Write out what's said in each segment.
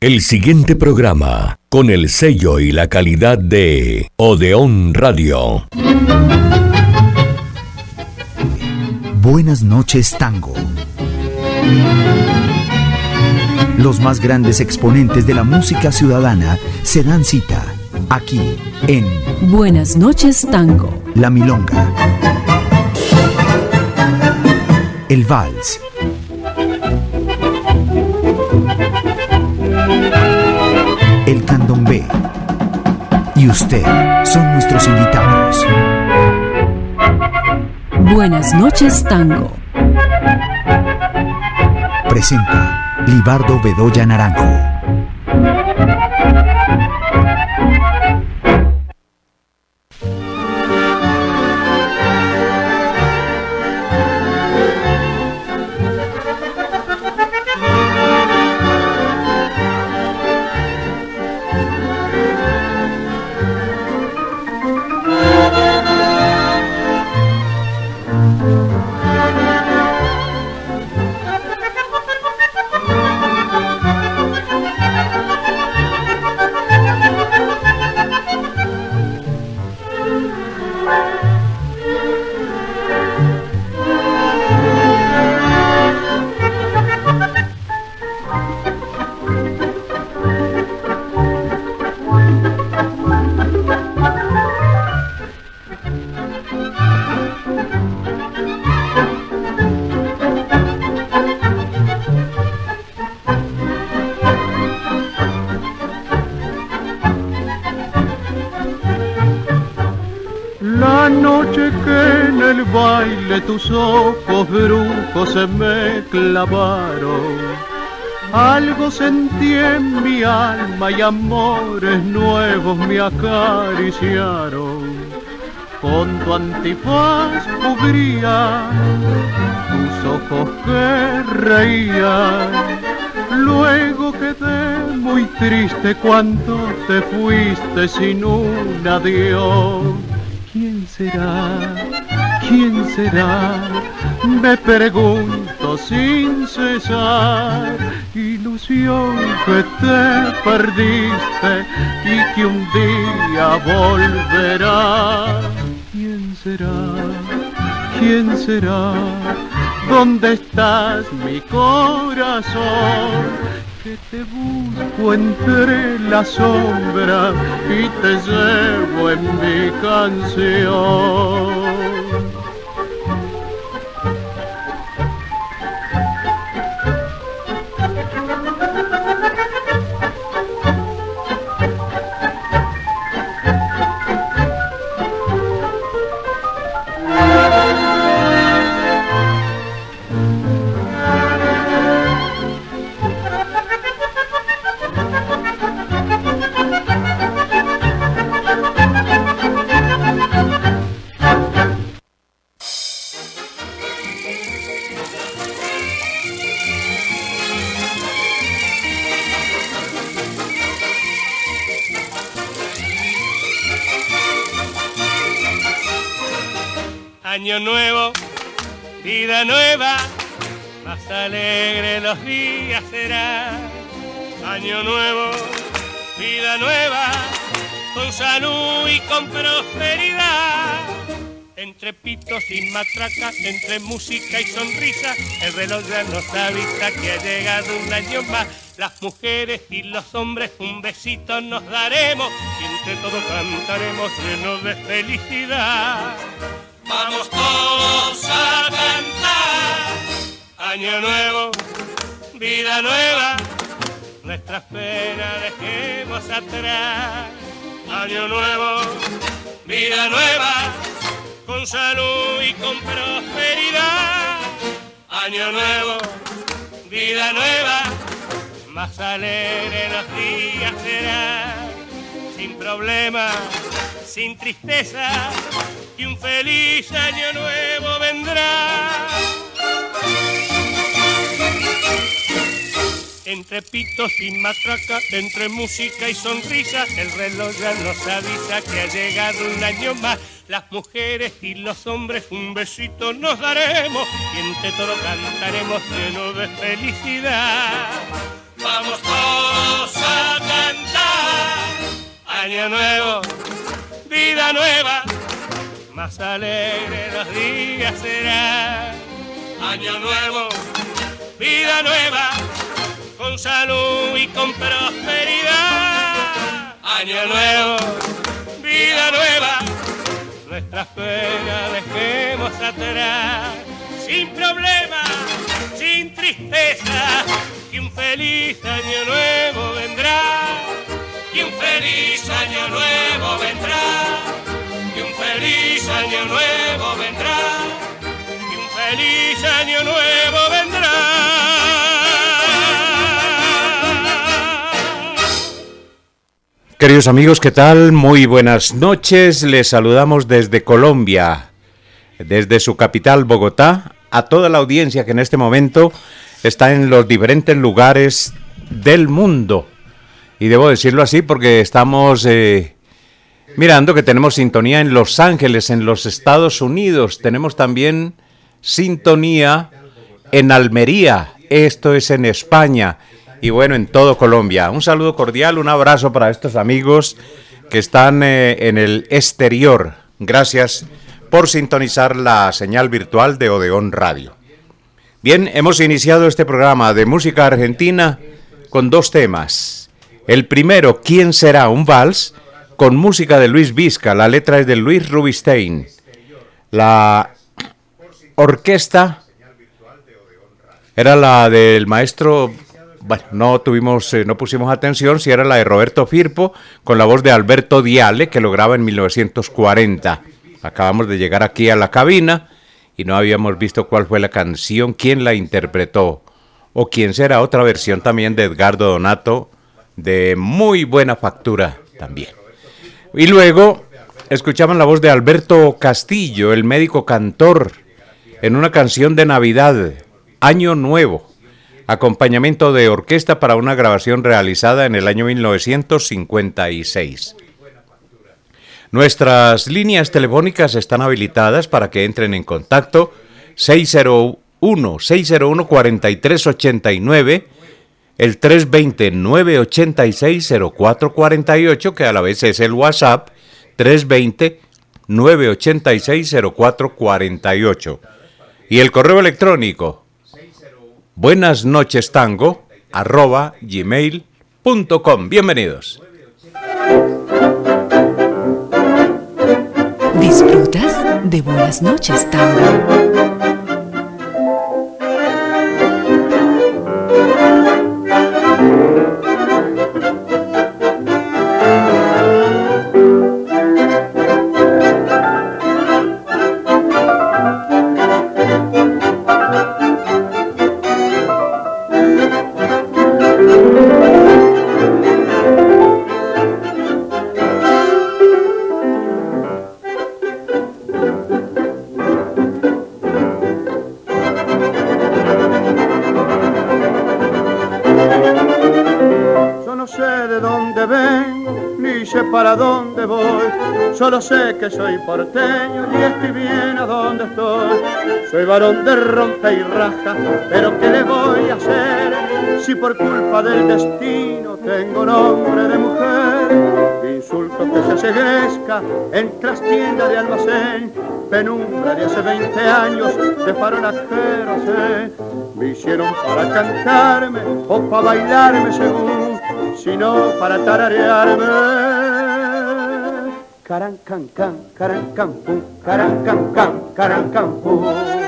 El siguiente programa, con el sello y la calidad de Odeón Radio. Buenas noches, tango. Los más grandes exponentes de la música ciudadana se dan cita aquí en Buenas noches, tango. La Milonga, el vals, el candombe y usted son nuestros invitados. Buenas noches, tango. Presenta Libardo Bedoya Naranjo. Tus ojos brujos se me clavaron, algo sentí en mi alma y amores nuevos me acariciaron. Con tu antifaz cubría tus ojos que reían, luego quedé muy triste cuando te fuiste sin un adiós. ¿Quién será? ¿Quién será? Me pregunto sin cesar. Ilusión que te perdiste y que un día volverá. ¿Quién será? ¿Quién será? ¿Dónde estás, mi corazón? Que te busco entre las sombras y te llevo en mi canción. Año nuevo, vida nueva, más alegre los días será. Año nuevo, vida nueva, con salud y con prosperidad. Entre pitos y matracas, entre música y sonrisa, el reloj ya nos avisa que ha llegado un año más. Las mujeres y los hombres un besito nos daremos y entre todos cantaremos llenos de felicidad. Vamos todos a cantar. Año nuevo, vida nueva, nuestras penas dejemos atrás. Año nuevo, vida nueva, con salud y con prosperidad. Año nuevo, vida nueva, más alegre los días será. Sin problemas, sin tristeza, y un feliz año nuevo vendrá. Entre pitos y matracas, entre música y sonrisa, el reloj ya nos avisa que ha llegado un año más. Las mujeres y los hombres un besito nos daremos y entre todos cantaremos llenos de felicidad. Vamos todos Año nuevo, vida nueva, más alegre los días será. Año nuevo, vida nueva, con salud y con prosperidad. Año nuevo, vida nueva, nuestras penas dejemos atrás. Sin problemas, sin tristeza, que un feliz año nuevo vendrá. Que un feliz año nuevo vendrá. Que un feliz año nuevo vendrá. Que un feliz año nuevo vendrá. Queridos amigos, ¿qué tal? Muy buenas noches. Les saludamos desde Colombia, desde su capital, Bogotá, a toda la audiencia que en este momento está en los diferentes lugares del mundo. Y debo decirlo así porque estamos mirando que tenemos sintonía en Los Ángeles, en los Estados Unidos. Tenemos también sintonía en Almería, esto es en España. Y bueno, en todo Colombia. Un saludo cordial, un abrazo para estos amigos que están en el exterior. Gracias por sintonizar la señal virtual de Odeón Radio. Bien, hemos iniciado este programa de música argentina con dos temas. El primero, ¿Quién será? Un vals, con música de Luis Vizca. La letra es de Luis Rubinstein. La orquesta era la del maestro... Bueno, no pusimos atención si era la de Roberto Firpo, con la voz de Alberto Diale, que lo graba en 1940. Acabamos de llegar aquí a la cabina y no habíamos visto cuál fue la canción, quién la interpretó, o quién será. Otra versión también de Edgardo Donato, de muy buena factura también. Y luego escuchamos la voz de Alberto Castillo, el médico cantor, en una canción de Navidad, Año Nuevo. Acompañamiento de orquesta para una grabación realizada en el año 1956. Nuestras líneas telefónicas están habilitadas para que entren en contacto. 601-4389, el 320-986-0448, que a la vez es el WhatsApp, 320-986-0448. Y el correo electrónico, buenasnochestango@gmail.com. Bienvenidos. ¿Disfrutas de Buenas noches, Tango? Para dónde voy, solo sé que soy porteño y estoy bien a donde estoy. Soy varón de rompe y raja, pero ¿qué le voy a hacer? Si por culpa del destino tengo nombre de mujer. Insulto que se segrezca en trastienda de almacén, penumbra de hace 20 años de farolajero sé. Me hicieron para cantarme o para bailarme según, sino para tararearme. Caran can can, caran can pum, caran can can, caran can pum.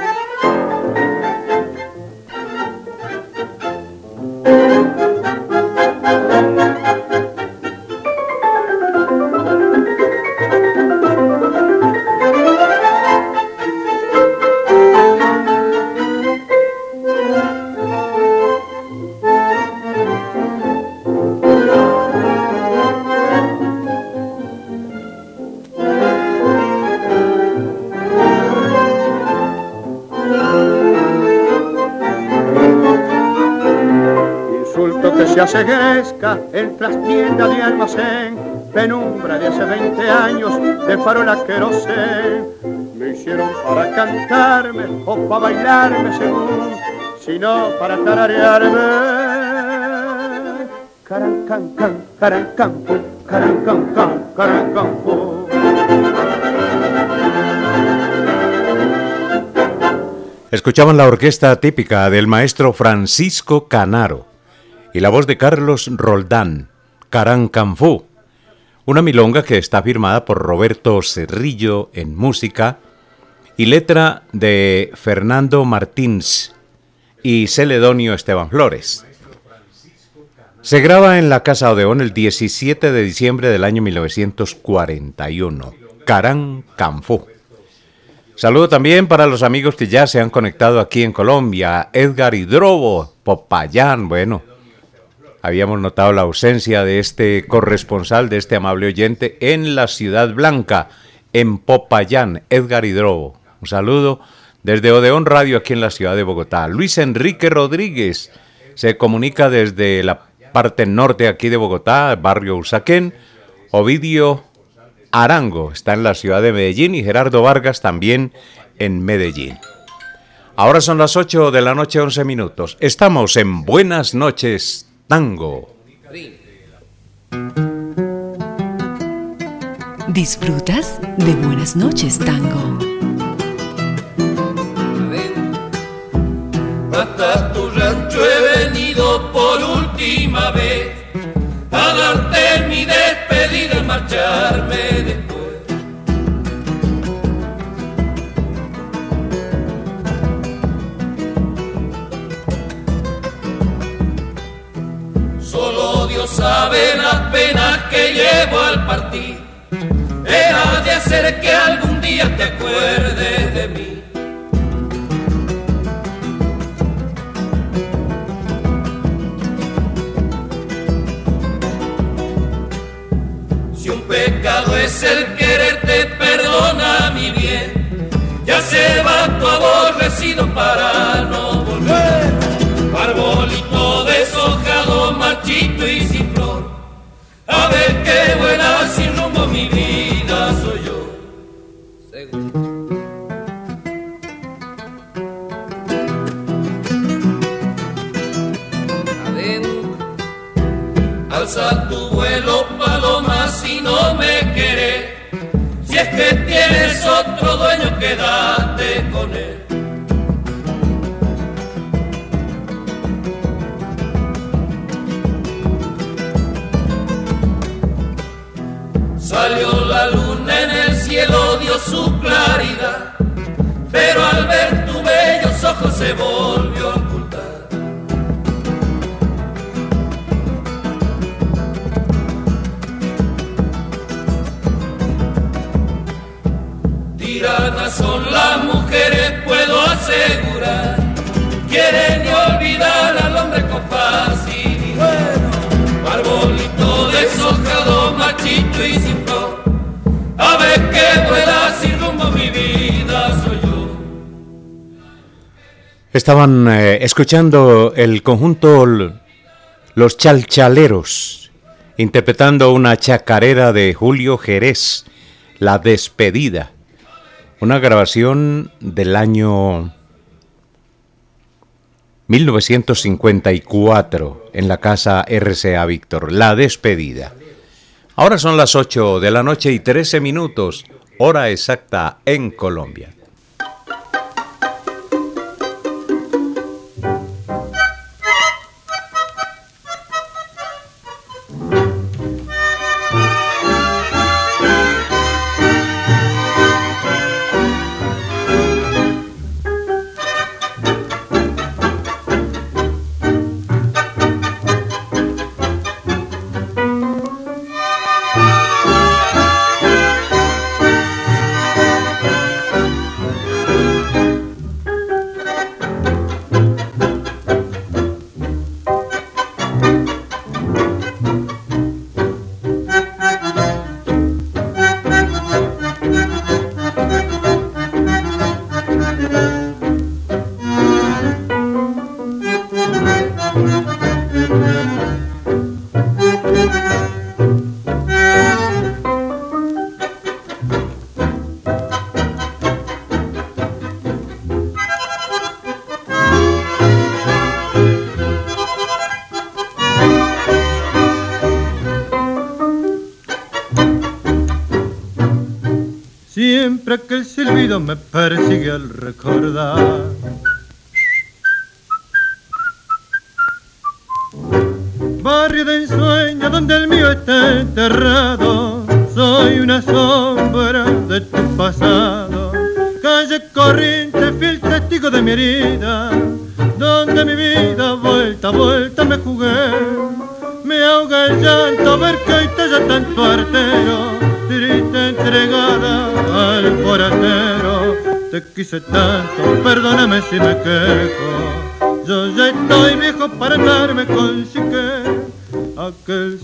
Se hace gresca en trastienda de almacén, penumbra de hace 20 años de farola querosén. Me hicieron para cantarme o para bailarme según, sino para tararearme. Caran can can, caran can pum, caran can can. Carcampú. Escuchaban la orquesta típica del maestro Francisco Canaro y la voz de Carlos Roldán, Carancanfú, una milonga que está firmada por Roberto Cerrillo en música y letra de Fernando Martins y Celedonio Esteban Flores. Se graba en la Casa Odeón el 17 de diciembre del año 1941, Carancanfú. Saludo también para los amigos que ya se han conectado aquí en Colombia. Edgar Hidrobo, Popayán. Bueno, habíamos notado la ausencia de este corresponsal, de este amable oyente en la Ciudad Blanca, en Popayán, Edgar Hidrobo. Un saludo desde Odeón Radio aquí en la ciudad de Bogotá. Luis Enrique Rodríguez se comunica desde la parte norte aquí de Bogotá, barrio Usaquén. Ovidio Arango está en la ciudad de Medellín y Gerardo Vargas también en Medellín. Ahora son las 8 de la noche, 11 minutos. Estamos en Buenas Noches Tango. ¿Disfrutas de Buenas Noches Tango? Hasta tu rancho he venido por última vez a darte mi despedida y marcharme después. Solo Dios sabe las penas que llevo al partir. Era de hacer que algún día te acuerdes de mí. Pecado es el quererte, perdona mi bien. Ya se va tu aborrecido para no volver. Arbolito deshojado, marchito y sin flor. A ver qué vuela sin rumbo mi vida soy yo. Alza tu vuelo, paloma, si no me querés. Si es que tienes otro dueño, quédate con él. Salió la luna en el cielo, dio su claridad, pero al ver tus bellos ojos se volvió a ocultar. Tiranas son las mujeres, puedo asegurar. Quieren olvidar al hombre con facilidad. Arbolito deshojado, machito y sin flor. A ver qué vuela sin rumbo mi vida soy yo. Estaban escuchando el conjunto Los Chalchaleros, interpretando una chacarera de Julio Jerez, La Despedida. Una grabación del año 1954 en la casa RCA Víctor, La Despedida. Ahora son las 8 de la noche y 13 minutos, hora exacta en Colombia. siempre que el silbido me persigue al recordar. Barrio de ensueño donde el mío está enterrado, soy una sombra de tu pasado. Calle corriente, fiel testigo de mi herida, donde mi vida vuelta a vuelta me jugué. Me ahoga el llanto ver que hoy te ya tanto artero, triste entregada al forastero. Te quise tanto, perdóname si me quejo, yo ya estoy viejo para andarme con chique. Aquel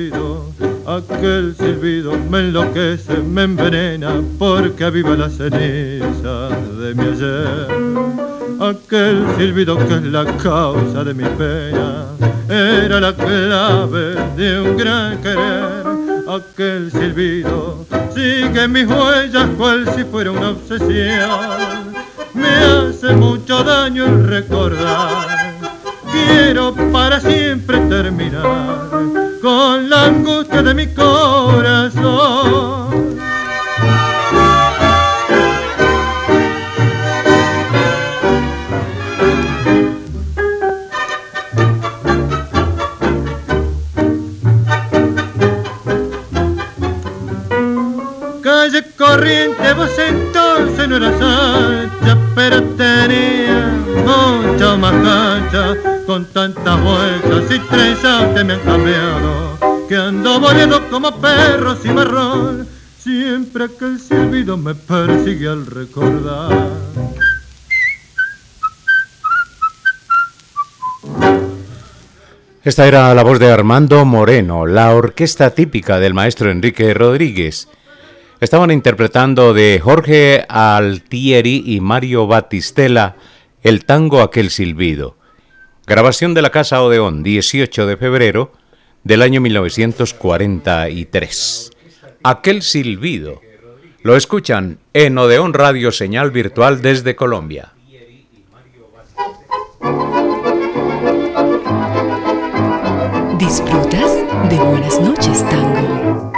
silbido me enloquece, me envenena porque aviva la ceniza de mi ayer. Aquel silbido que es la causa de mi pena, era la clave de un gran querer. Aquel silbido sigue mis huellas cual si fuera una obsesión. Me hace mucho daño el recordar. Quiero para siempre terminar con la angustia de mi corazón. Calle corriente, vos entonces no eras ancha, pero tenía mucha más cancha. Con tantas vueltas y trenzas me han cambiado, que ando volando como perro cimarrón, siempre que el silbido me persigue al recordar. Esta era la voz de Armando Moreno, la orquesta típica del maestro Enrique Rodríguez. Estaban interpretando de Jorge Altieri y Mario Battistella el tango Aquel silbido. Grabación de la Casa Odeón, 18 de febrero del año 1943. Aquel silbido. Lo escuchan en Odeón Radio, señal virtual desde Colombia. Disfrutas de Buenas noches, Tango.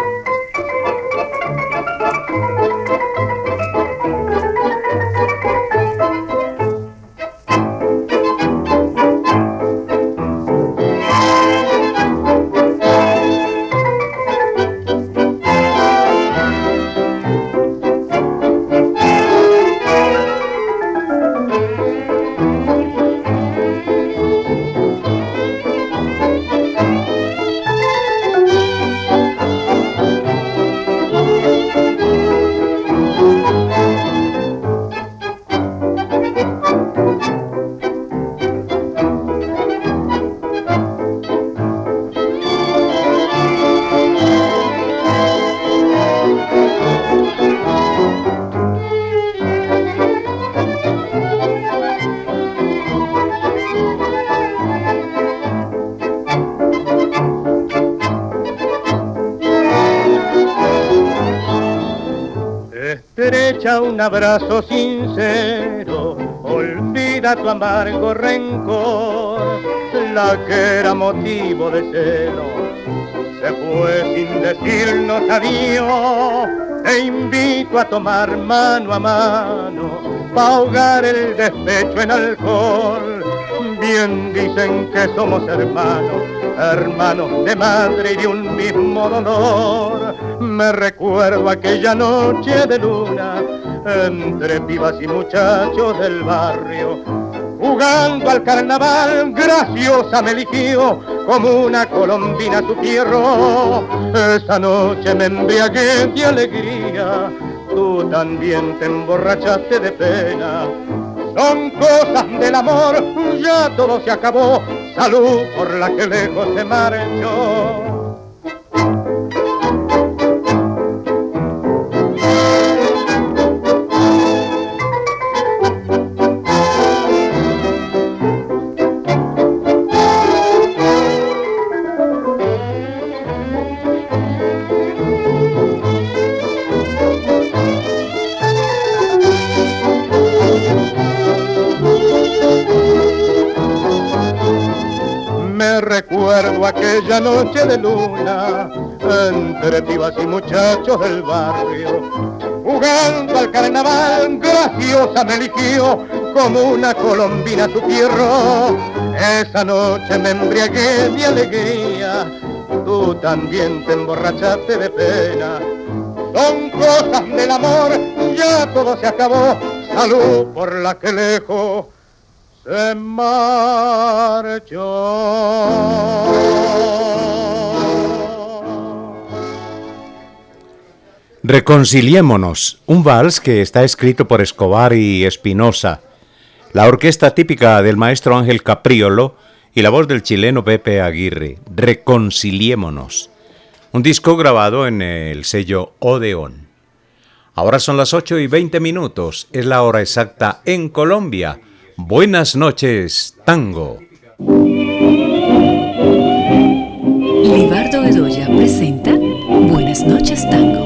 Estrecha un abrazo sincero, olvida tu amargo rencor, la que era motivo de celo, se fue sin decirnos adiós. Te invito a tomar mano a mano, pa' ahogar el despecho en alcohol. Bien dicen que somos hermanos, hermanos de madre y de un mismo dolor. Me recuerdo aquella noche de luna, entre pibas y muchachos del barrio, jugando al carnaval, graciosa me eligió, como una colombina su fierro. Esa noche me embriagué de alegría, tú también te emborrachaste de pena. Son cosas del amor, ya todo se acabó, salud por la que lejos se marchó. Recuerdo recuerdo aquella noche de luna, entre pibas y muchachos del barrio, jugando al carnaval, graciosa me eligió, como una colombina tu fierro. Esa noche me embriagué de alegría, tú también te emborrachaste de pena. Son cosas del amor, ya todo se acabó, salud por la que lejos se marchó. Reconciliémonos, un vals que está escrito por Escobar y Espinosa, la orquesta típica del maestro Ángel Capriolo y la voz del chileno Pepe Aguirre. Reconciliémonos, un disco grabado en el sello Odeón. Ahora son las 8:20, es la hora exacta en Colombia. Buenas noches, tango. Libardo Bedoya presenta Buenas noches, tango.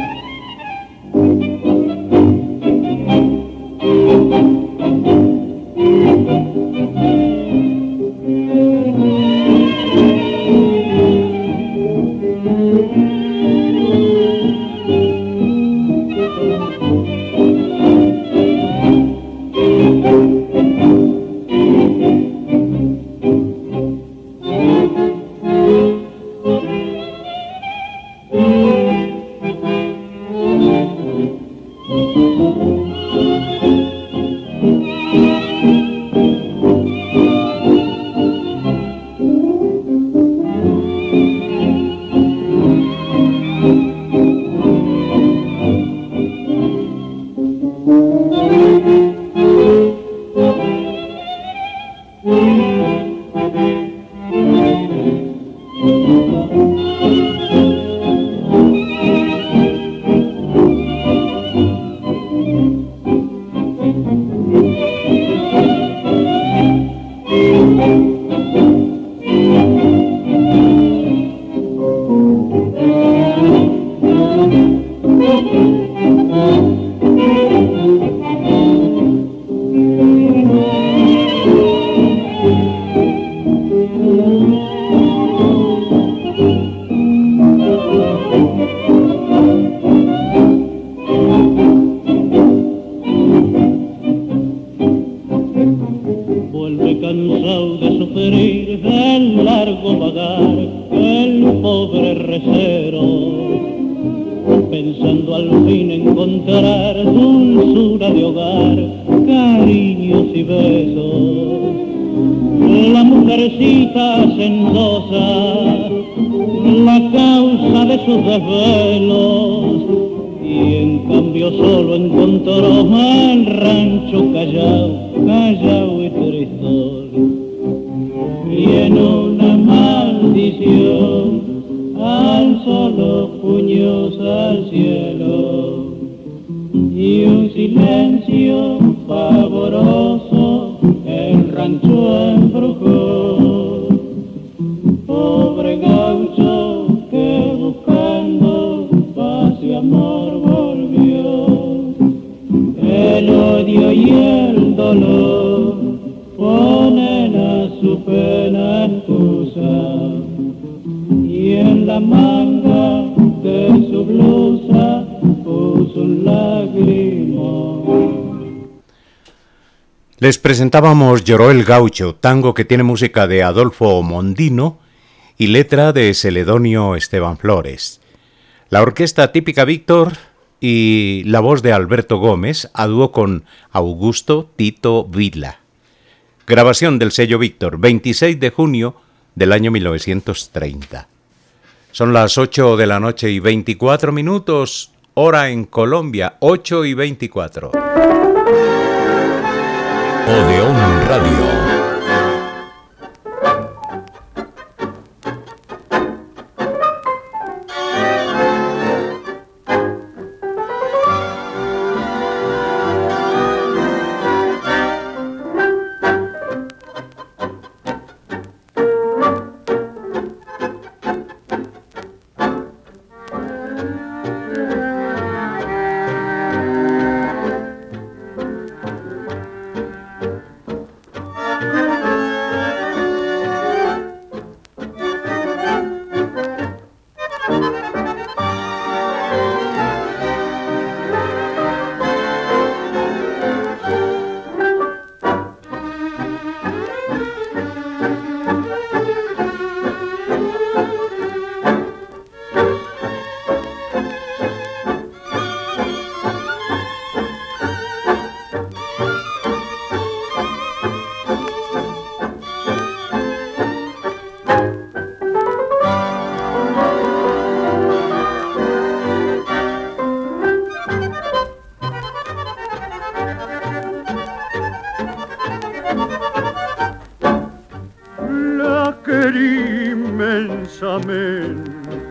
Les presentábamos Lloró el Gaucho, tango que tiene música de Adolfo Mondino y letra de Celedonio Esteban Flores. La orquesta típica Víctor y la voz de Alberto Gómez a dúo con Augusto Tito Vila. Grabación del sello Víctor, 26 de junio del año 1930. Son las 8:24, hora en Colombia, 8:24. Odeón Radio.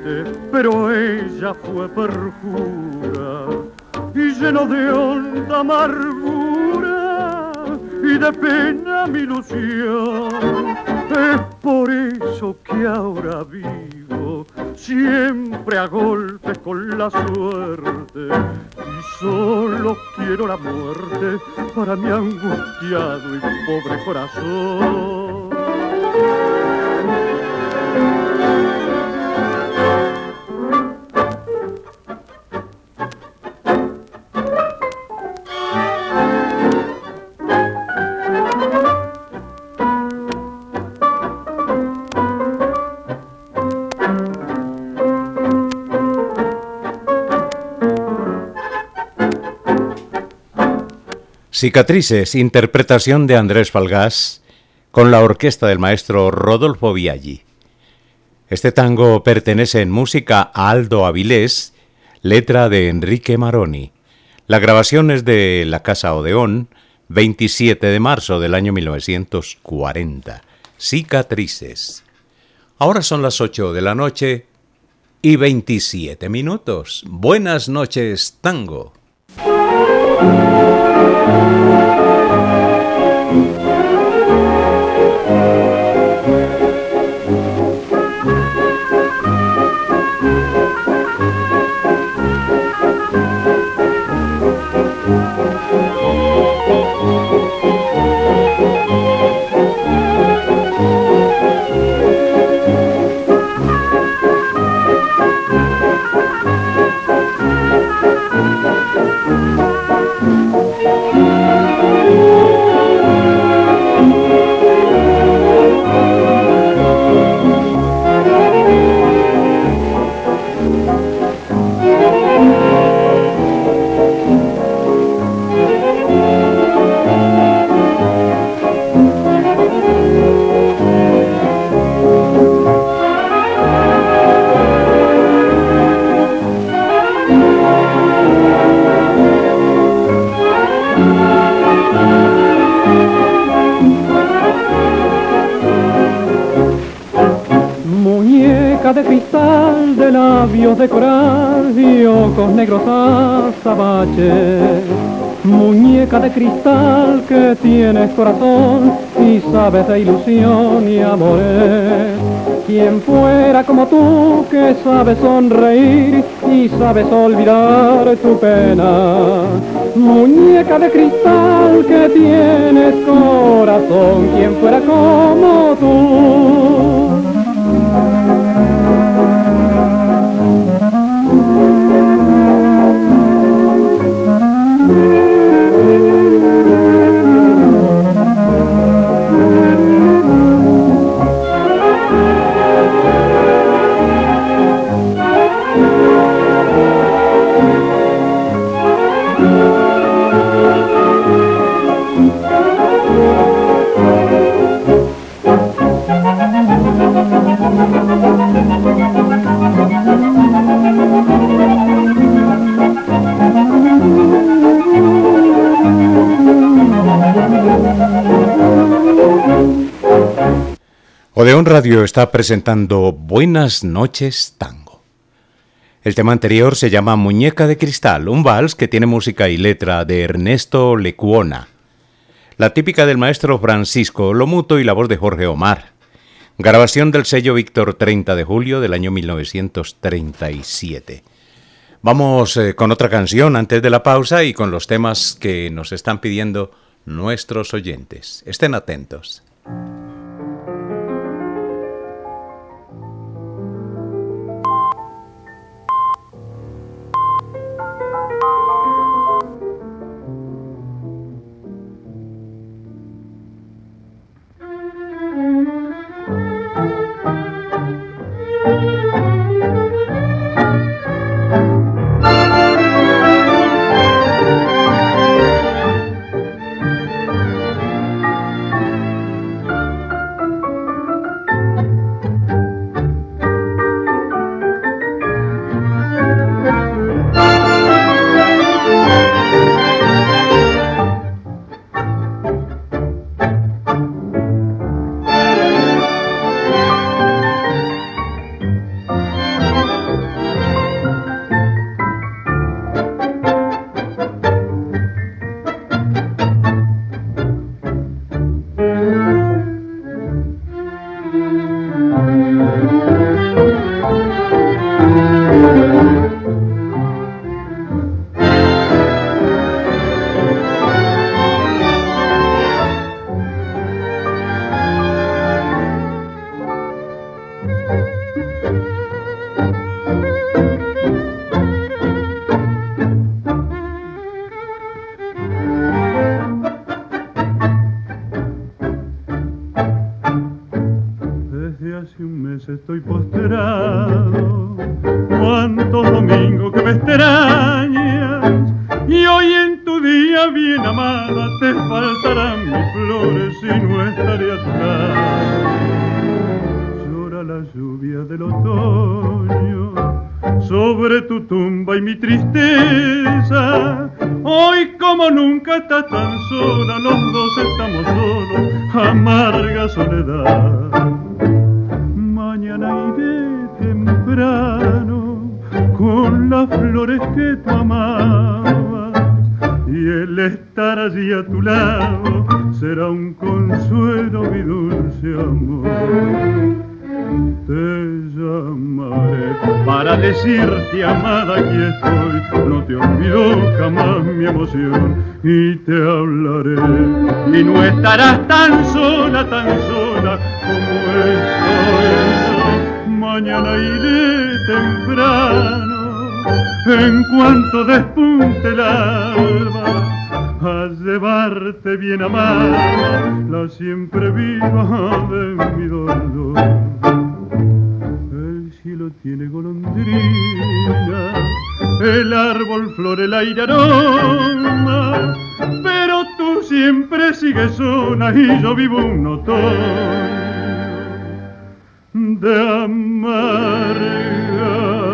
triste, pero ella fue perjura y lleno de honda amargura y de pena mi ilusión. Es por eso que ahora vivo siempre a golpes con la suerte y solo quiero la muerte para mi angustiado y pobre corazón. Cicatrices, interpretación de Andrés Falgás, con la orquesta del maestro Rodolfo Biaggi. Este tango pertenece en música a Aldo Avilés, letra de Enrique Maroni. La grabación es de la Casa Odeón, 27 de marzo del año 1940. Cicatrices. Ahora son las 8 de la noche y 27 minutos. Buenas noches, tango. De cristal, de labios de coral y ojos negros azabache. Muñeca de cristal que tienes corazón y sabes de ilusión y amores. Quien fuera como tú que sabe sonreír y sabes olvidar tu pena. Muñeca de cristal que tienes corazón, quien fuera como tú. Odeón Radio está presentando Buenas noches, tango. El tema anterior se llama Muñeca de cristal, un vals que tiene música y letra de Ernesto Lecuona. La típica del maestro Francisco Lomuto y la voz de Jorge Omar. Grabación del sello Víctor 30 de julio del año 1937. Vamos con otra canción antes de la pausa y con los temas que nos están pidiendo nuestros oyentes. Estén atentos. Estoy postrado, cuántos domingos que me extrañas, y hoy en tu día bien amada te faltarán mis flores y no estaré a tu lado. Llora la lluvia del otoño sobre tu tumba y mi tristeza. Hoy como nunca estás tan sola, los dos estamos solos, amarga soledad. Mañana iré temprano con las flores que tú amabas, y el estar allí a tu lado será un consuelo, mi dulce amor. Te llamaré para decirte, amada, aquí estoy, no te olvido jamás mi emoción, y te hablaré, y no estarás tan sola como estoy. Mañana iré temprano, en cuanto despunte el alba, a llevarte bien amada, la siempre viva de mi dolor. El cielo tiene golondrina, el árbol flor, el aire aroma, pero tú siempre sigues sola y yo vivo un otoño de amarga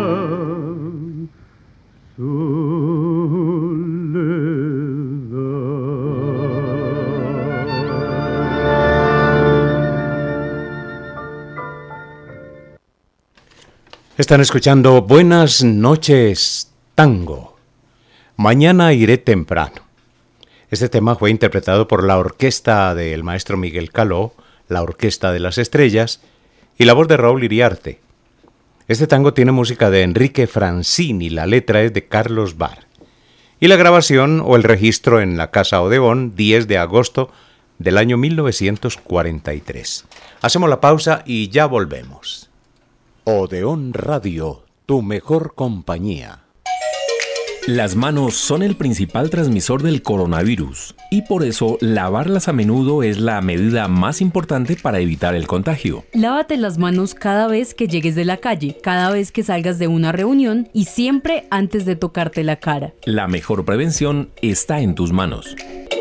Están escuchando Buenas noches, tango. Mañana iré temprano. Este tema fue interpretado por la orquesta del maestro Miguel Caló, la Orquesta de las Estrellas, y la voz de Raúl Iriarte. Este tango tiene música de Enrique Francini, la letra es de Carlos Bar. Y la grabación o el registro en la Casa Odeón, 10 de agosto del año 1943. Hacemos la pausa y ya volvemos. Odeón Radio, tu mejor compañía. Las manos son el principal transmisor del coronavirus y por eso lavarlas a menudo es la medida más importante para evitar el contagio. Lávate las manos cada vez que llegues de la calle, cada vez que salgas de una reunión y siempre antes de tocarte la cara. La mejor prevención está en tus manos.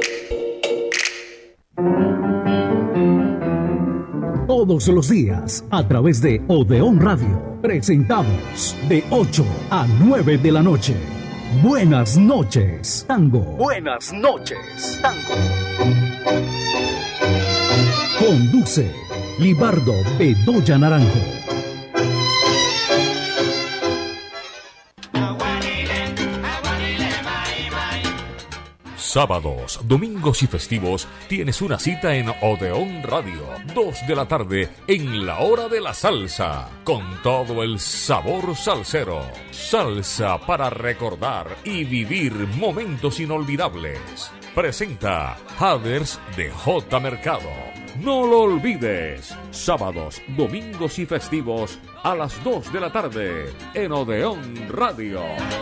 Todos los días, a través de Odeón Radio, presentamos de 8 a 9 de la noche. Buenas noches, tango. Buenas noches, tango. Conduce Libardo Bedoya Naranjo. Sábados, domingos y festivos tienes una cita en Odeón Radio, 2 de la tarde en la hora de la salsa, con todo el sabor salsero. Salsa para recordar y vivir momentos inolvidables. Presenta Haders de J. Mercado. No lo olvides, sábados, domingos y festivos a las 2 de la tarde en Odeón Radio.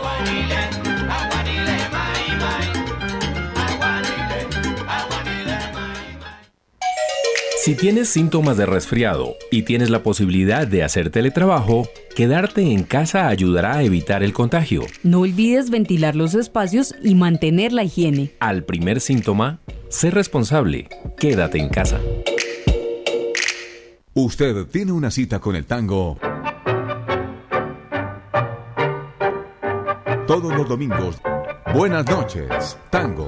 Si tienes síntomas de resfriado y tienes la posibilidad de hacer teletrabajo, quedarte en casa ayudará a evitar el contagio. No olvides ventilar los espacios y mantener la higiene. Al primer síntoma, sé responsable. Quédate en casa. Usted tiene una cita con el tango todos los domingos. Buenas noches, tango.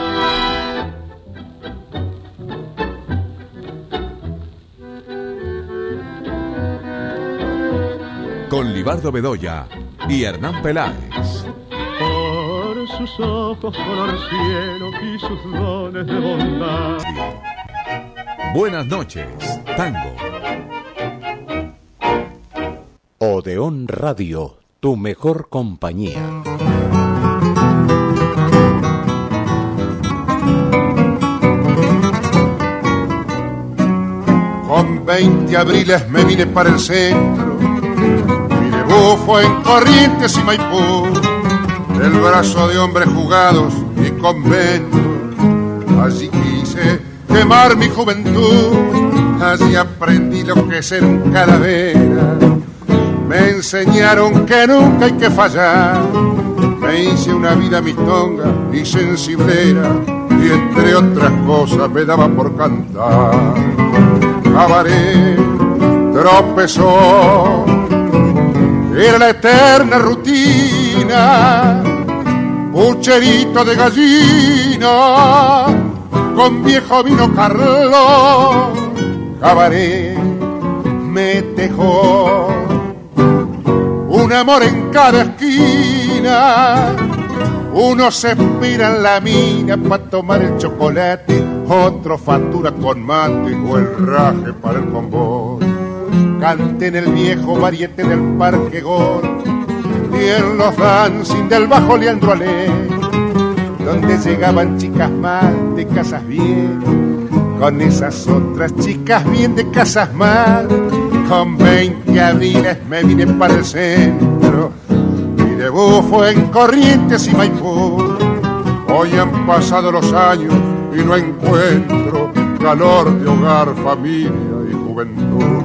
Con Libardo Bedoya y Hernán Peláez. Por sus ojos color cielo y sus dones de bondad. Buenas noches, tango. Odeón Radio, tu mejor compañía. Con 20 abriles me vine para el centro, mi debut fue en Corrientes y Maipú, el brazo de hombres jugados y conventos. Allí quise quemar mi juventud, allí aprendí lo que es ser un calavera. Me enseñaron que nunca hay que fallar, me hice una vida mistonga y sensiblera, y entre otras cosas me daba por cantar. Cabaret, tropezó, era la eterna rutina, pucherito de gallina, con viejo vino Carlos. Cabaret, me tejó un amor en cada esquina, uno se inspira en la mina para tomar el chocolate, otro factura con mate o el raje para el convoy. Canté en el viejo variete del Parque Gor y en los dancing del Bajo Leandro Alé, donde llegaban chicas mal de casas bien, con esas otras chicas bien de casas mal. Con 20 abriles me vine para el centro, mi debut fue en Corrientes y Maipú. Hoy han pasado los años y no encuentro calor de hogar, familia y juventud.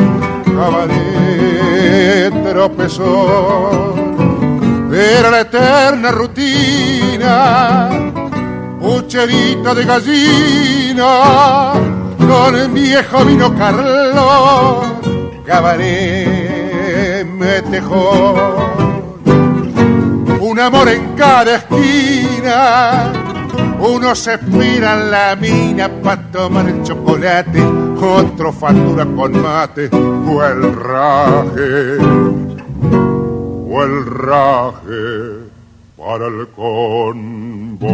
Cabaret, tropezó, era la eterna rutina, pucherita de gallina, con el viejo vino Carlos. Cabaret, me tejó un amor en cada esquina, uno se inspira en la mina para tomar el chocolate, otro factura con mate o el raje para el convoy.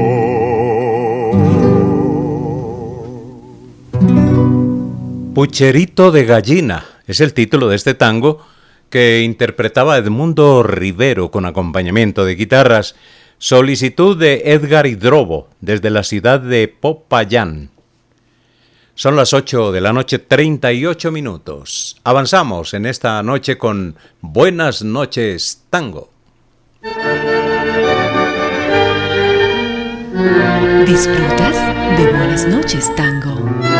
Pucherito de gallina es el título de este tango que interpretaba Edmundo Rivero con acompañamiento de guitarras, solicitud de Edgar Hidrobo desde la ciudad de Popayán. Son las 8 de la noche, 38 minutos. Avanzamos en esta noche con Buenas noches, tango. ¿Disfrutas de Buenas noches, tango?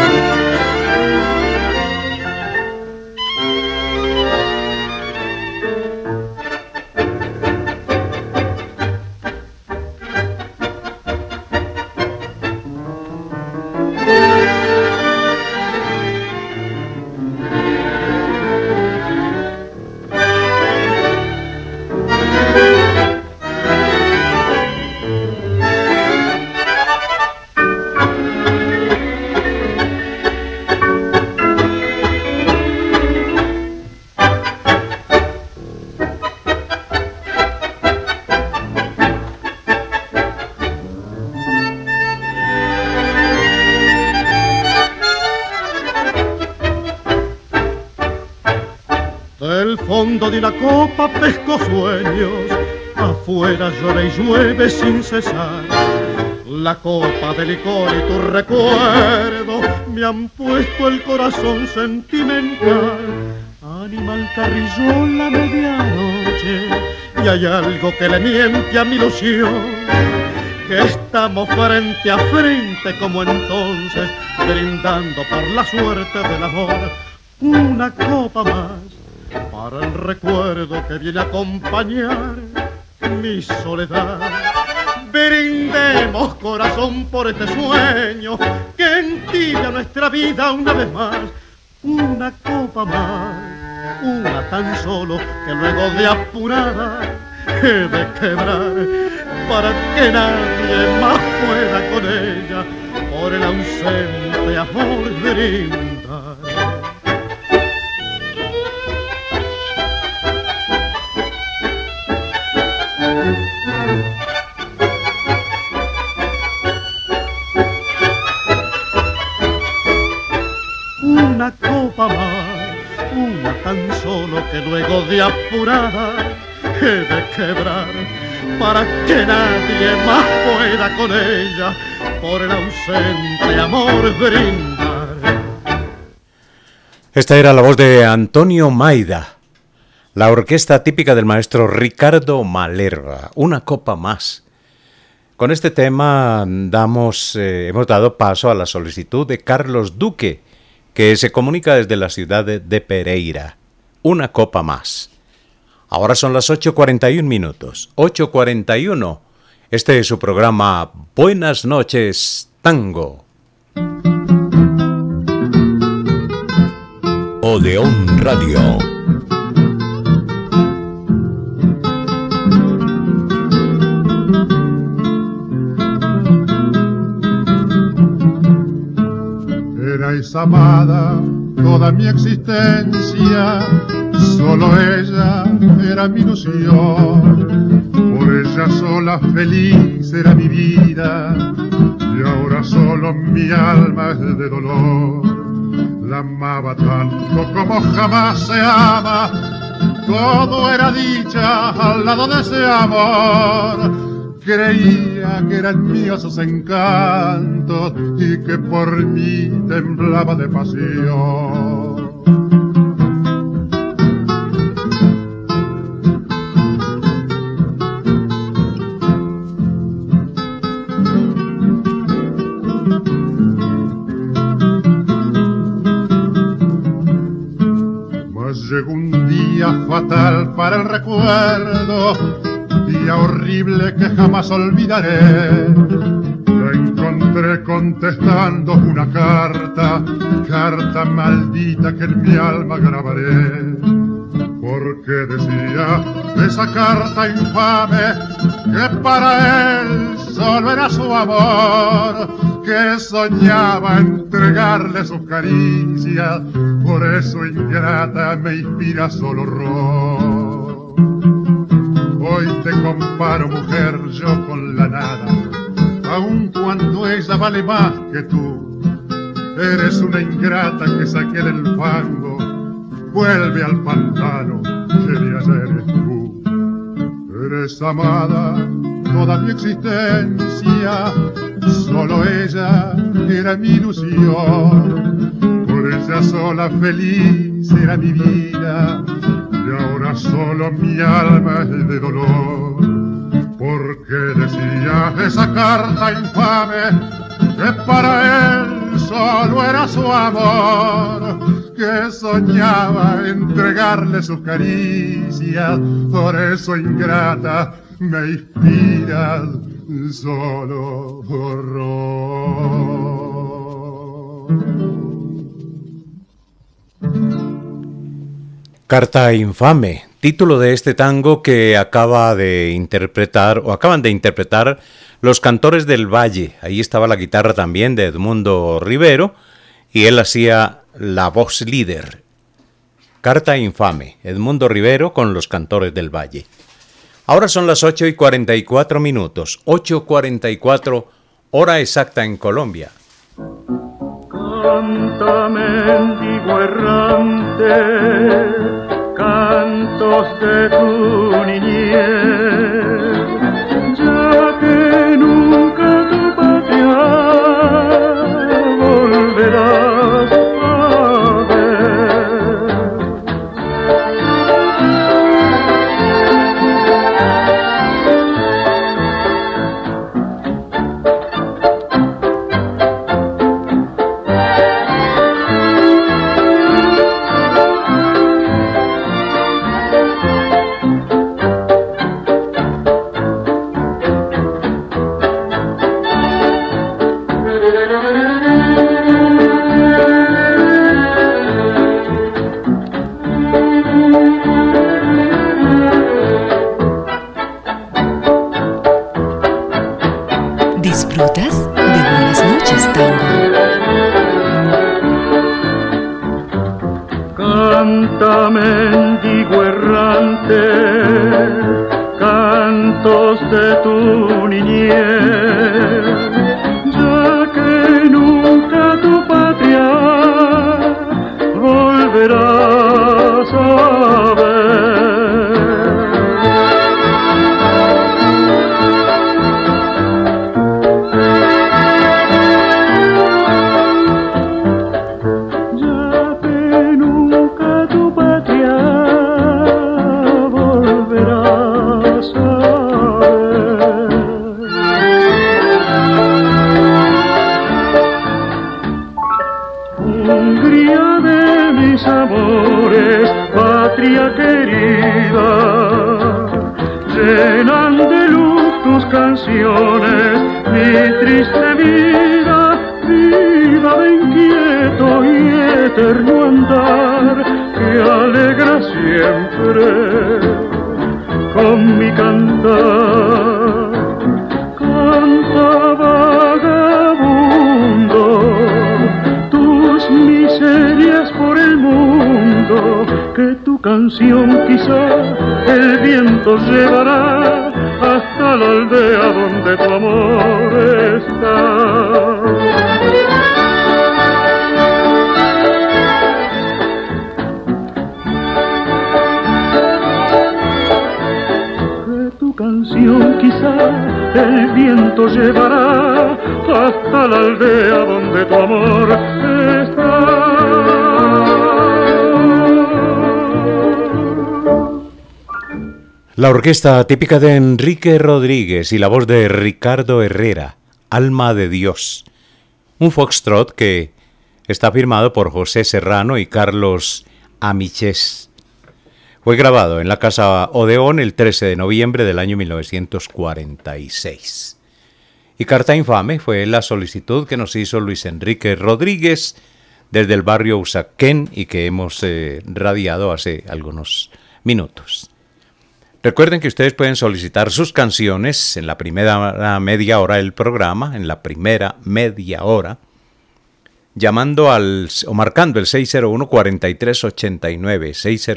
De una copa pesco sueños, afuera llora y llueve sin cesar. La copa de licor y tu recuerdo me han puesto el corazón sentimental. Animal carrillo la medianoche y hay algo que le miente a mi ilusión, que estamos frente a frente como entonces, brindando por la suerte del amor. Una copa más para el recuerdo que viene a acompañar mi soledad. Brindemos, corazón, por este sueño que entibia nuestra vida una vez más. Una copa más, una tan solo, que luego de apurada he de quebrar, para que nadie más pueda con ella por el ausente amor brindar. Una copa más, una tan solo, solo que luego de apurada he de quebrar para que nadie más pueda con ella por el ausente amor brindar. Esta era la voz de Antonio Maida, la orquesta típica del maestro Ricardo Malerba, Una copa más. Con este tema hemos dado paso a la solicitud de Carlos Duque, que se comunica desde la ciudad de Pereira. Una copa más. Ahora son las 8:41 minutos. 8:41. Este es su programa Buenas noches, Tango. Odeón Radio. Erais amada toda mi existencia, solo ella era mi ilusión, por ella sola feliz era mi vida, y ahora solo mi alma es de dolor. La amaba tanto como jamás se ama, todo era dicha al lado de ese amor. Creía que eran míos sus encantos y que por mí temblaba de pasión. Mas llegó un día fatal para el recuerdo, día horrible que jamás olvidaré. La encontré contestando una carta, carta maldita que en mi alma grabaré. Porque decía esa carta infame que para él solo era su amor, que soñaba entregarle sus caricias, por eso ingrata me inspira solo horror. Hoy te comparo, mujer, yo con la nada, aun cuando ella vale más que tú. Eres una ingrata que saqué del fango, vuelve al pantano que de ayer eres tú. Eres amada toda mi existencia, solo ella era mi ilusión, por ella sola feliz era mi vida, y ahora solo mi alma es de dolor. Porque decía esa carta infame que para él solo era su amor, que soñaba entregarle sus caricias, por eso ingrata me inspiras solo horror. Carta infame, título de este tango que acaban de interpretar los Cantores del Valle. Ahí estaba la guitarra también de Edmundo Rivero y él hacía la voz líder. Carta infame, Edmundo Rivero con los Cantores del Valle. Ahora son las 8:44 minutos, 8:44, hora exacta en Colombia. Canta, mendigo errante, cantos de tu niñez, ya que nunca tu patria volverás a ver. llenan de luz tus canciones mi triste vida, vida de inquieto y eterno andar que alegra siempre con mi cantar. Canta vagabundo tus miserias por el mundo, que tu canción quizá el viento llevará hasta la aldea donde tu amor está. Canción quizá el viento llevará hasta la aldea donde tu amor está. La orquesta típica de Enrique Rodríguez y la voz de Ricardo Herrera, Alma de Dios. Un foxtrot que está firmado por José Serrano y Carlos Amichés. Fue grabado en la Casa Odeón el 13 de noviembre del año 1946. Y Carta Infame fue la solicitud que nos hizo Luis Enrique Rodríguez desde el barrio Usaquén y que hemos radiado hace algunos minutos. Recuerden que ustedes pueden solicitar sus canciones en la primera media hora del programa, llamando o marcando el 601-4389,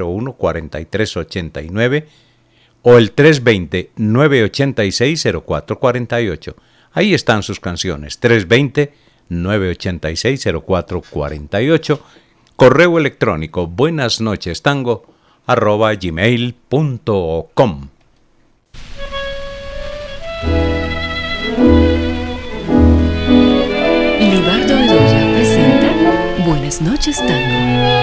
601-4389 o el 320-986-0448. Ahí están sus canciones, 320-986-0448. Correo electrónico buenasnochestango@gmail.com. Libardo Bedoya presenta Buenas noches, Tango.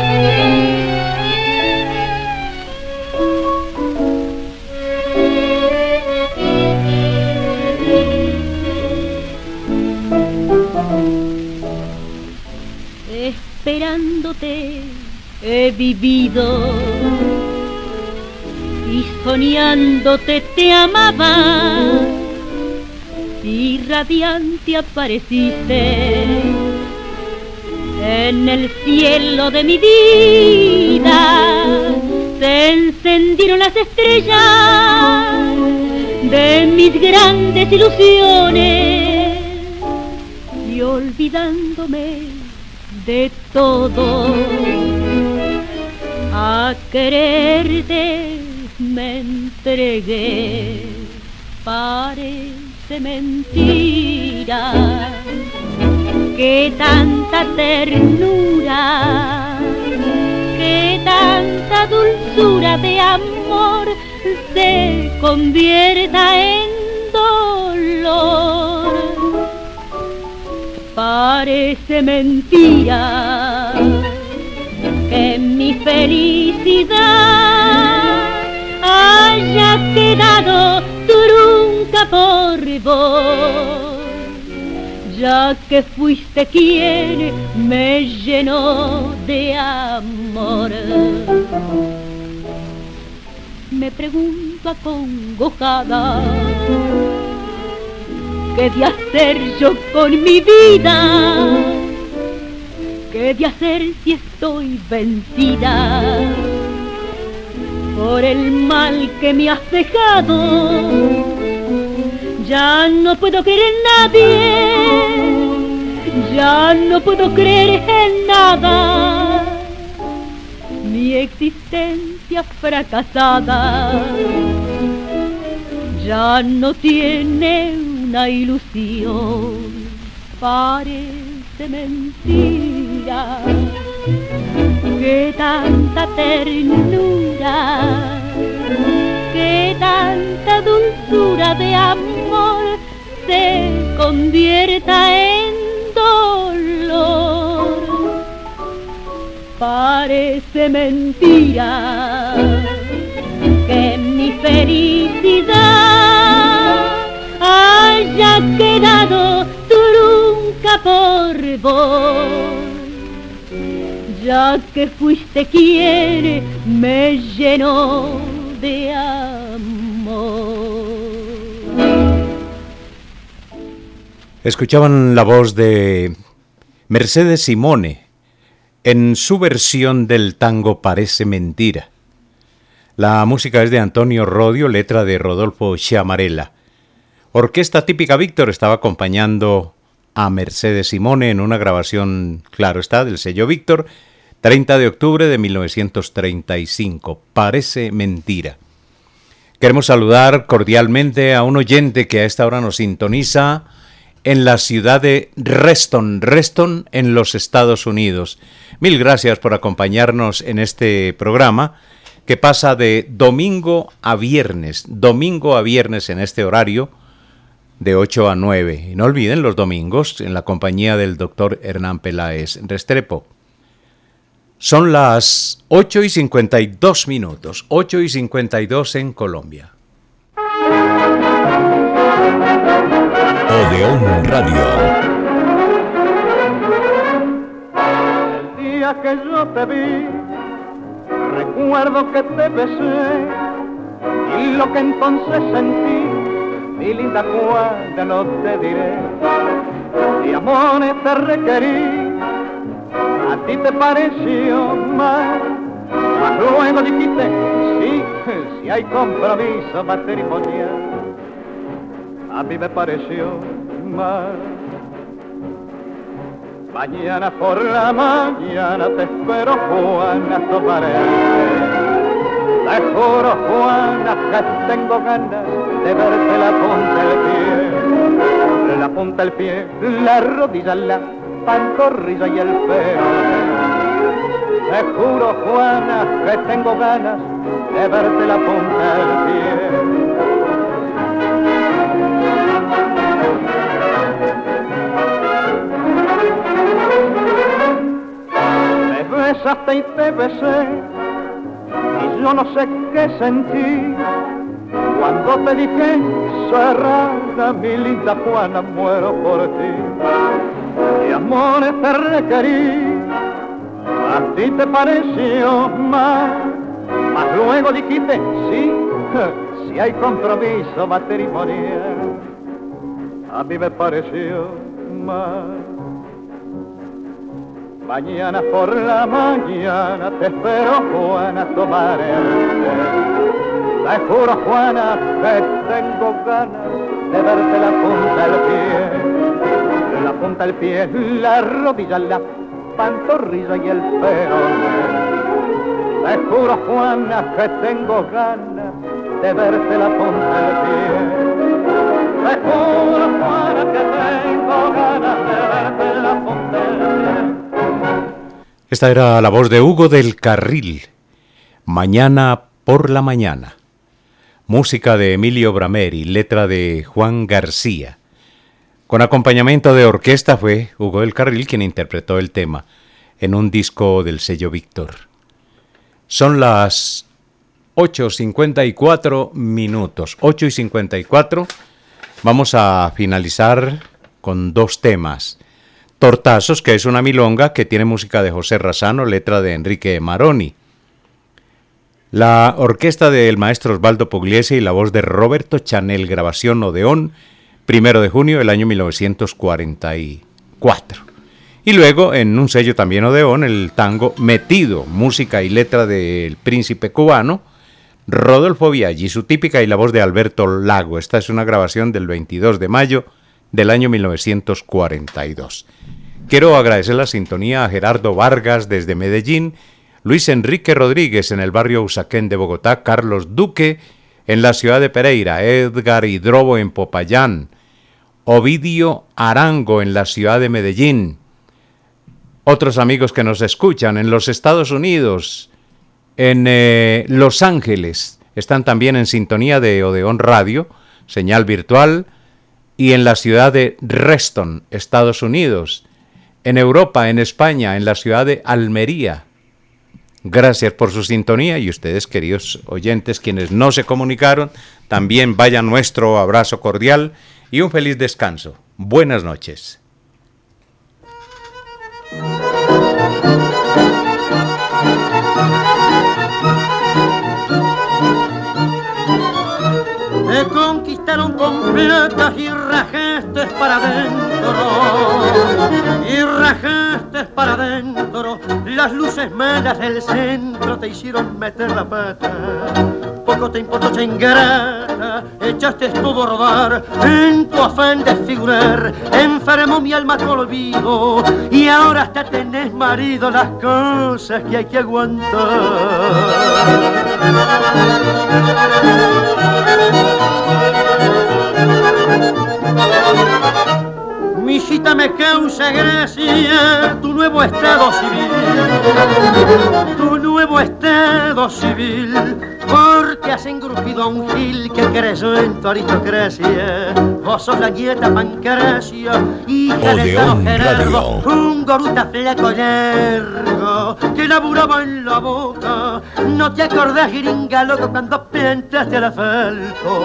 Esperándote he vivido y soñándote te amaba, y radiante apareciste en el cielo de mi vida. Se encendieron las estrellas de mis grandes ilusiones, y olvidándome de todo, a quererte me entregué. Parece mentira que tanta ternura, que tanta dulzura de amor se convierta en dolor. Parece mentira que mi felicidad haya quedado trunca por vos, ya que fuiste quien me llenó de amor. Me pregunto acongojada, ¿qué de hacer yo con mi vida? ¿Qué de hacer si estoy vencida por el mal que me has dejado? Ya no puedo creer en nadie, ya no puedo creer en nada. Mi existencia fracasada ya no tiene una ilusión. Parece mentira que tanta ternura, que tanta dulzura de amor se convierta en dolor. Parece mentira que mi felicidad haya quedado trunca por vos, ya que fuiste quien me llenó de amor. Escuchaban la voz de Mercedes Simone en su versión del tango Parece Mentira. La música es de Antonio Rodio, letra de Rodolfo Chiamarella. Orquesta Típica Víctor estaba acompañando a Mercedes Simone en una grabación, claro está, del sello Víctor, 30 de octubre de 1935. Parece Mentira. Queremos saludar cordialmente a un oyente que a esta hora nos sintoniza en la ciudad de Reston en los Estados Unidos. Mil gracias por acompañarnos en este programa que pasa de domingo a viernes en este horario de 8 a 9. Y no olviden los domingos en la compañía del doctor Hernán Peláez Restrepo. Son las 8:52 minutos, 8:52 en Colombia. Odeón Radio. El día que yo te vi, recuerdo que te besé, y lo que entonces sentí, mi linda Juana, no te diré. De amores te requerí, a ti te pareció mal, mas luego dijiste, sí, si hay compromiso matrimonial. A mí me pareció mal. Mañana por la mañana te espero, Juana, tomaré. Te juro, Juana, que tengo ganas de verte la punta del pie. La punta del pie, la rodilla, la pantorrilla y el pelo. Te juro, Juana, que tengo ganas de verte la punta del pie. Besaste y te besé, y yo no sé qué sentí, cuando te dije, cerrada, mi linda Juana, muero por ti. De amores te requerí, a ti te pareció mal, mas luego dijiste, sí, si hay compromiso matrimonial. A mí me pareció mal. Mañana por la mañana te espero, Juana, tomaré. Te juro, Juana, que tengo ganas de verte la punta del pie. La punta del pie, la rodilla, la pantorrilla y el peroné. Te juro, Juana, que tengo ganas de verte la punta del pie. Te juro, Juana, que tengo ganas de verte la punta del pie. Esta era la voz de Hugo del Carril, Mañana por la mañana. Música de Emilio Brameri, letra de Juan García. Con acompañamiento de orquesta fue Hugo del Carril quien interpretó el tema en un disco del sello Víctor. Son las 8:54 minutos, 8:54. Vamos a finalizar con dos temas. Tortazos, que es una milonga que tiene música de José Razano, letra de Enrique Maroni. La orquesta del maestro Osvaldo Pugliese y la voz de Roberto Chanel, grabación Odeón, 1 de junio del año 1944. Y luego, en un sello también Odeón, el tango Metido, música y letra del príncipe cubano, Rodolfo Biaggi, su típica y la voz de Alberto Lago. Esta es una grabación del 22 de mayo del año 1942. Quiero agradecer la sintonía a Gerardo Vargas desde Medellín, Luis Enrique Rodríguez en el barrio Usaquén de Bogotá, Carlos Duque en la ciudad de Pereira, Edgar Hidrobo en Popayán, Ovidio Arango en la ciudad de Medellín. Otros amigos que nos escuchan en los Estados Unidos, en Los Ángeles, están también en sintonía de Odeón Radio, señal virtual, y en la ciudad de Reston, Estados Unidos, en Europa, en España, en la ciudad de Almería. Gracias por su sintonía y ustedes, queridos oyentes, quienes no se comunicaron, también vaya nuestro abrazo cordial y un feliz descanso. Buenas noches. te conquistaron con placas y rajaste para adentro, y rajaste para adentro. Las luces malas del centro te hicieron meter la pata. Poco te importó, chingarata, echaste todo a rodar en tu afán de figurar. Enfermó mi alma con olvido y ahora hasta tenés marido, las cosas que hay que aguantar. Mijita, me causa gracia tu nuevo estado civil, tu nuevo estado civil, porque has engrupido a un gil que creyó en tu aristocracia. Vos sos la nieta Pancracia, hija de Tano Gerardo, un goruta flaco largo que laburaba en la boca. No te acordás, gringa loco, cuando pintaste al asfalto.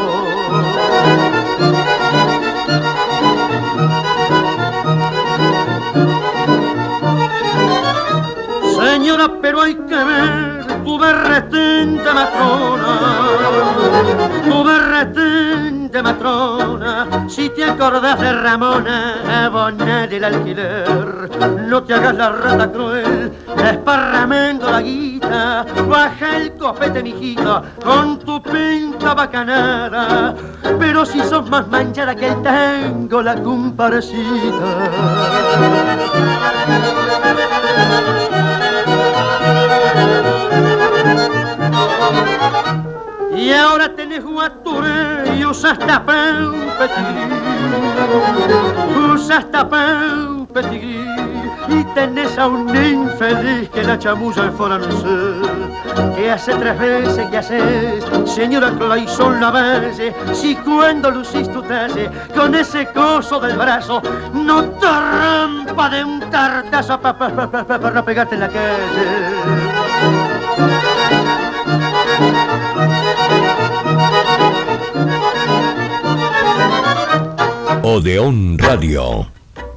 Señora, pero hay que ver tu berretente matrona, tu berretente matrona. Si te acordás de Ramona, abonar el alquiler. No te hagas la rata cruel, desparramando la guita. Baja el copete, mijita, con tu pinta bacanada. Pero si sos más manchada que el tango, la comparecita. Y ahora tenés guature y usas tapán petit, usas tapán petit, y tenés a un infeliz que la chamulla es forancé, que hace 3 veces que haces, señora Clayson Lavalle, si cuando lucís tu talle con ese coso del brazo, no te rampa de un tartazo para no pegarte en la calle. Odeón Radio.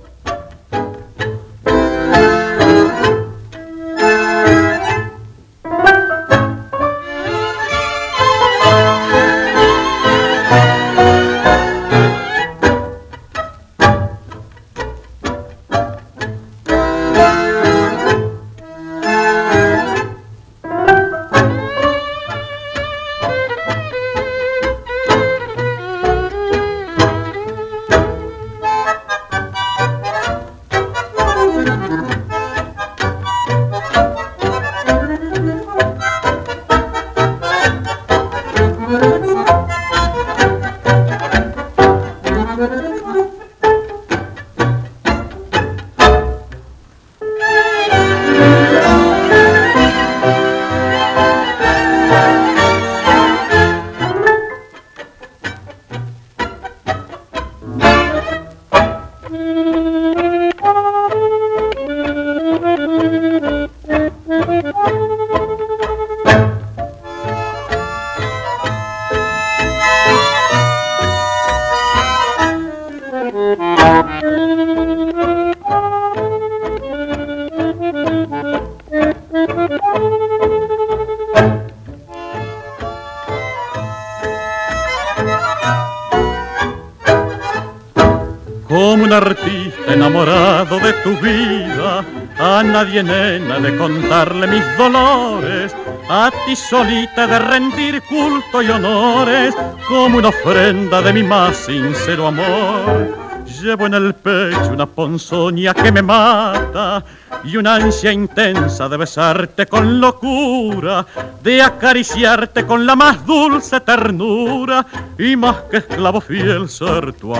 Como un artista enamorado de tu vida, a nadie, nena, de contarle mis dolores, a ti solita de rendir culto y honores, como una ofrenda de mi más sincero amor. Llevo en el pecho una ponzoña que me mata y una ansia intensa de besarte con locura, de acariciarte con la más dulce ternura y más que esclavo fiel ser tu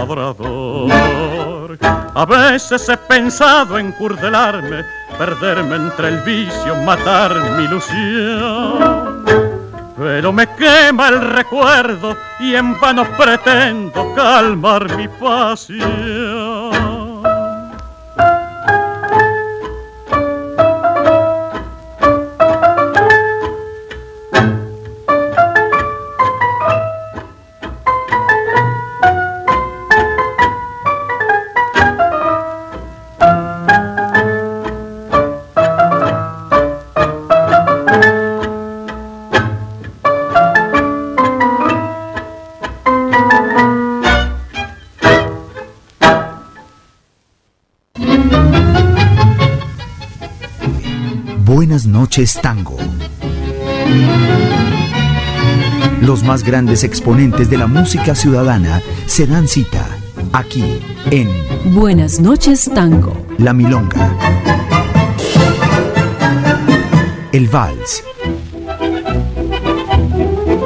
adorador. A veces he pensado en curdelarme, perderme entre el vicio, matar mi ilusión, pero me quema el recuerdo y en vano pretendo calmar mi pasión. noches tango. Los más grandes exponentes de la música ciudadana se dan cita aquí en Buenas noches tango. La Milonga, el vals,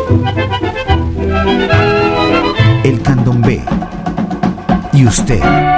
el candombe y usted.